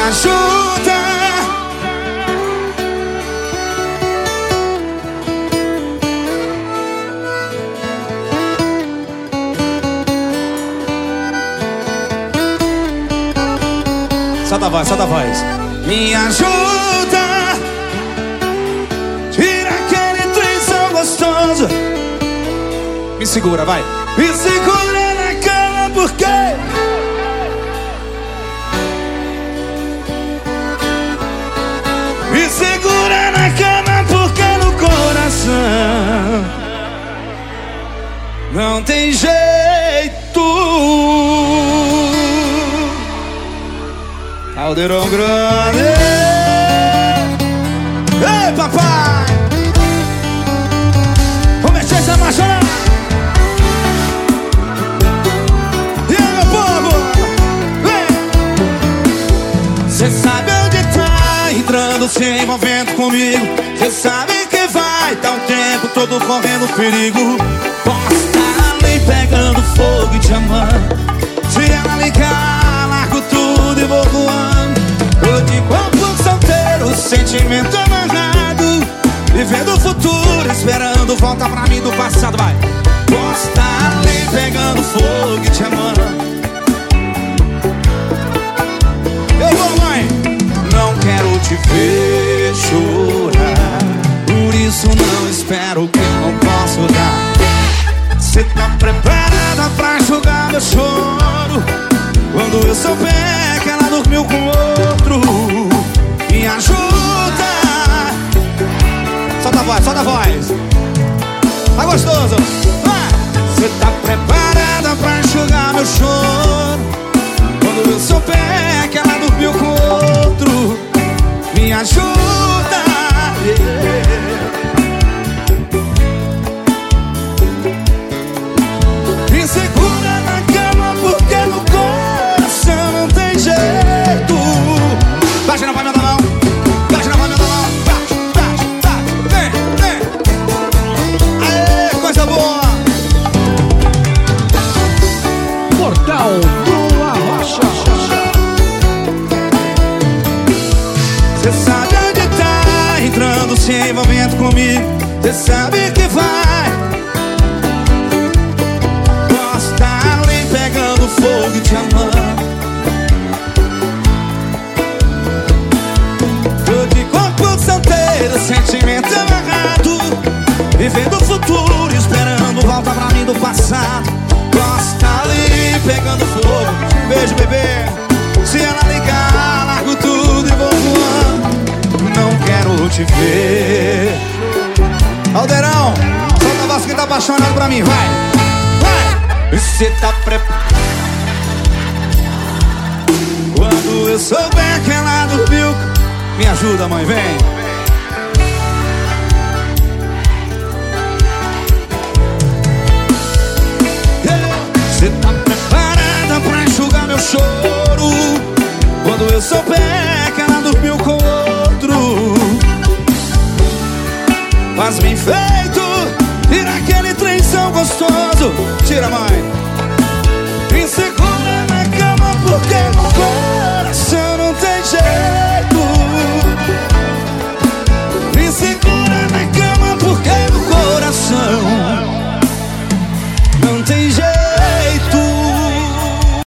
ajuda. Solta a voz, solta a voz. Me ajuda. Tira aquele trenzão gostoso. Me segura, vai. Me segura na cama porque me segura na cama porque no coração não tem jeito. Caldeirão Grande. Ei, papai, vou mexer essa marcha. E aí, meu povo, vem. Cê sabe onde tá entrando, se envolvendo comigo. Cê sabe que vai dar o tempo todo correndo perigo. Posso estar ali pegando fogo e te amando. Se ela ligar, largo tudo e vou voando. Tô de corpo solteiro, sentimento amarrado, vivendo o futuro, esperando volta pra mim do passado. Vai. Posso estar ali pegando fogo e te amando. Eu vou, mãe. Não quero te ver chorar, por isso não espero que eu não posso dar. Cê tá preparada pra enxugar meu choro quando eu souber que ela dormiu com outro? Me ajuda. Solta a voz, solta a voz. Tá gostoso? Cê tá preparada pra enxugar meu choro quando eu souber que ela dormiu com outro? Me ajuda. Me segura na cama porque no coração não tem jeito. Baixa na palma da mão, baixa na palma da mão. Vem, vem. Aê, coisa boa. Portal do Arrocha. Cê sabe onde tá entrando, se envolvendo comigo. Cê sabe que vai. Posso estar ali pegando fogo e te amando. Tô de corpo solteiro, sentimento amarrado, vivendo o futuro, esperando volta pra mim do passado. Posso estar ali pegando fogo. Beijo, bebê. Se ela ligar, largo tudo e vou voando. Não quero te ver. Caldeirão, solta a voz que tá apaixonado pra mim, vai. Vai. Você tá preparado quando eu souber que ela dormiu? Me ajuda, mãe, vem. Você tá preparada pra enxugar meu choro quando eu souber que ela dormiu com outro? Faz bem feito, tira aquele trenzão gostoso. Tira, mãe. Me segura na cama porque no coração não tem jeito. Me segura na cama porque no coração não tem jeito.